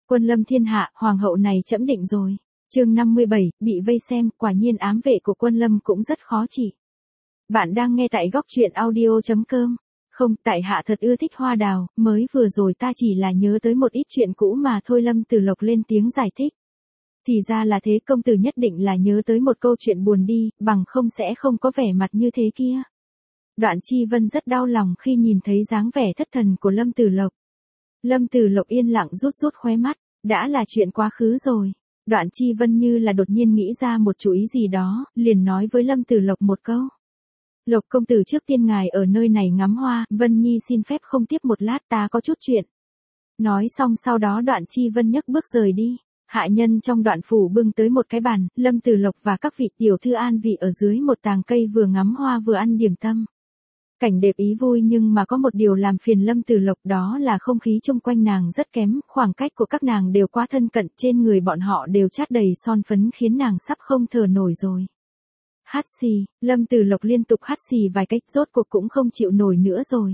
Quân lâm thiên hạ, hoàng hậu này trẫm định rồi. Chương 57, bị vây xem, quả nhiên ám vệ của Quân lâm cũng rất khó trị. Bạn đang nghe tại góc truyện audio.com. Không, tại hạ thật ưa thích hoa đào, mới vừa rồi ta chỉ là nhớ tới một ít chuyện cũ mà thôi. Lâm Tử Lộc lên tiếng giải thích. Thì ra là thế, công tử nhất định là nhớ tới một câu chuyện buồn đi, bằng không sẽ không có vẻ mặt như thế kia. Đoạn Chi Vân rất đau lòng khi nhìn thấy dáng vẻ thất thần của Lâm Tử Lộc. Lâm Tử Lộc yên lặng rút rút khóe mắt, đã là chuyện quá khứ rồi. Đoạn Chi Vân như là đột nhiên nghĩ ra một chủ ý gì đó, liền nói với Lâm Tử Lộc một câu. Lộc công tử, trước tiên ngài ở nơi này ngắm hoa, Vân Nhi xin phép không tiếp một lát, ta có chút chuyện. Nói xong sau đó Đoạn Chi Vân nhấc bước rời đi. Hạ nhân trong Đoạn phủ bưng tới một cái bàn, Lâm Tử Lộc và các vị tiểu thư an vị ở dưới một tàng cây vừa ngắm hoa vừa ăn điểm tâm. Cảnh đẹp ý vui, nhưng mà có một điều làm phiền Lâm Tử Lộc, đó là không khí chung quanh nàng rất kém, khoảng cách của các nàng đều quá thân cận, trên người bọn họ đều chát đầy son phấn khiến nàng sắp không thở nổi rồi. Hắt xì, Lâm Tử Lộc liên tục hắt xì vài cách, rốt cuộc cũng không chịu nổi nữa rồi.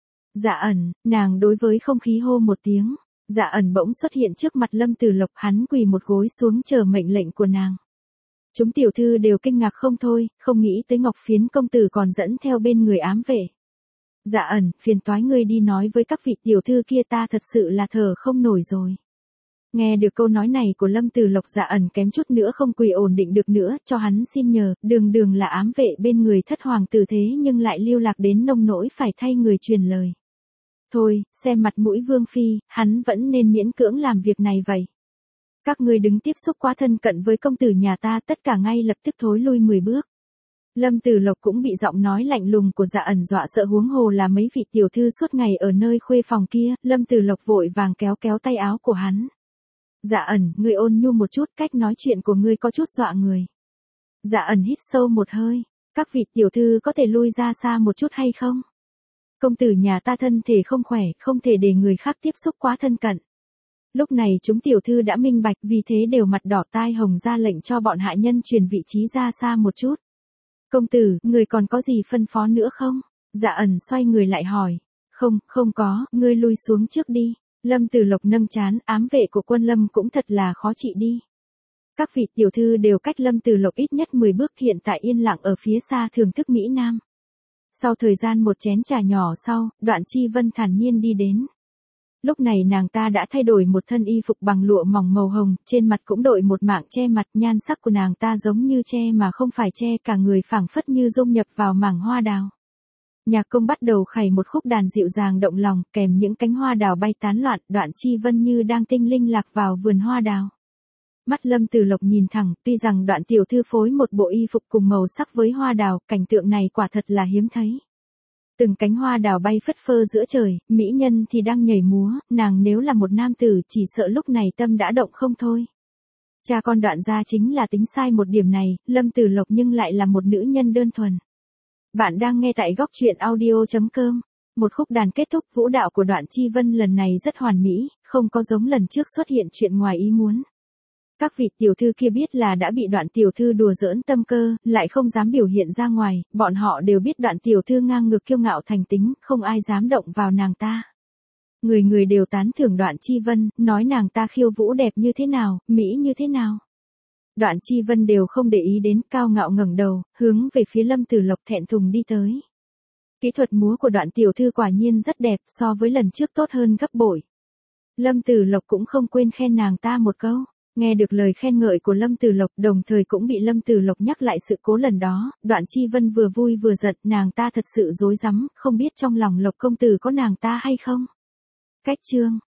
Dạ Ẩn, nàng đối với không khí hô một tiếng. Dạ Ẩn bỗng xuất hiện trước mặt Lâm Tử Lộc, hắn quỳ một gối xuống chờ mệnh lệnh của nàng. Chúng tiểu thư đều kinh ngạc không thôi, không nghĩ tới Ngọc Phiến công tử còn dẫn theo bên người ám vệ. Dạ Ẩn, phiền toái ngươi đi nói với các vị tiểu thư kia, ta thật sự là thở không nổi rồi. Nghe được câu nói này của Lâm Tử Lộc, Dạ Ẩn kém chút nữa không quỳ ổn định được nữa, cho hắn xin nhờ, đường đường là ám vệ bên người thất hoàng tử thế nhưng lại lưu lạc đến nông nỗi phải thay người truyền lời. Thôi, xem mặt mũi vương phi, hắn vẫn nên miễn cưỡng làm việc này vậy. Các ngươi đứng tiếp xúc quá thân cận với công tử nhà ta, tất cả ngay lập tức thối lui 10 bước. Lâm Tử Lộc cũng bị giọng nói lạnh lùng của Dạ Ẩn dọa sợ, huống hồ là mấy vị tiểu thư suốt ngày ở nơi khuê phòng kia. Lâm Tử Lộc vội vàng kéo kéo tay áo của hắn. Dạ Ẩn, ngươi ôn nhu một chút, cách nói chuyện của ngươi có chút dọa người. Dạ Ẩn hít sâu một hơi. Các vị tiểu thư có thể lui ra xa một chút hay không? Công tử nhà ta thân thể không khỏe, không thể để người khác tiếp xúc quá thân cận. Lúc này chúng tiểu thư đã minh bạch, vì thế đều mặt đỏ tai hồng ra lệnh cho bọn hạ nhân chuyển vị trí ra xa một chút. Công tử, người còn có gì phân phó nữa không? Dạ Ẩn xoay người lại hỏi. Không có, ngươi lui xuống trước đi. Lâm Tử Lộc nâng trán, ám vệ của Quân lâm cũng thật là khó trị đi. Các vị tiểu thư đều cách Lâm Tử Lộc ít nhất 10 bước, hiện tại yên lặng ở phía xa thưởng thức Mỹ Nam. Sau thời gian một chén trà nhỏ sau, Đoạn Chi Vân thản nhiên đi đến. Lúc này nàng ta đã thay đổi một thân y phục bằng lụa mỏng màu hồng, trên mặt cũng đội một mảng che mặt, nhan sắc của nàng ta giống như che mà không phải che, cả người phảng phất như dung nhập vào mảng hoa đào. Nhạc công bắt đầu khẩy một khúc đàn dịu dàng động lòng, kèm những cánh hoa đào bay tán loạn, Đoạn Chi Vân như đang tinh linh lạc vào vườn hoa đào. Mắt Lâm Tử Lộc nhìn thẳng, tuy rằng Đoạn tiểu thư phối một bộ y phục cùng màu sắc với hoa đào, cảnh tượng này quả thật là hiếm thấy. Từng cánh hoa đào bay phất phơ giữa trời, mỹ nhân thì đang nhảy múa, nàng nếu là một nam tử chỉ sợ lúc này tâm đã động không thôi. Cha con Đoạn gia chính là tính sai một điểm này, Lâm Tử Lộc nhưng lại là một nữ nhân đơn thuần. Bạn đang nghe tại góc truyện audio.com. Một khúc đàn kết thúc, vũ đạo của Đoạn Chi Vân lần này rất hoàn mỹ, không có giống lần trước xuất hiện chuyện ngoài ý muốn. Các vị tiểu thư kia biết là đã bị Đoạn tiểu thư đùa giỡn tâm cơ, lại không dám biểu hiện ra ngoài, bọn họ đều biết Đoạn tiểu thư ngang ngược kiêu ngạo thành tính, không ai dám động vào nàng ta. Người người đều tán thưởng Đoạn Chi Vân, nói nàng ta khiêu vũ đẹp như thế nào, mỹ như thế nào. Đoạn Chi Vân đều không để ý đến, cao ngạo ngẩng đầu, hướng về phía Lâm Tử Lộc thẹn thùng đi tới. Kỹ thuật múa của Đoạn tiểu thư quả nhiên rất đẹp, so với lần trước tốt hơn gấp bội. Lâm Tử Lộc cũng không quên khen nàng ta một câu. Nghe được lời khen ngợi của Lâm Tử Lộc, đồng thời cũng bị Lâm Tử Lộc nhắc lại sự cố lần đó, Đoạn Chi Vân vừa vui vừa giận, nàng ta thật sự rối rắm, không biết trong lòng Lộc công tử có nàng ta hay không. Cách chương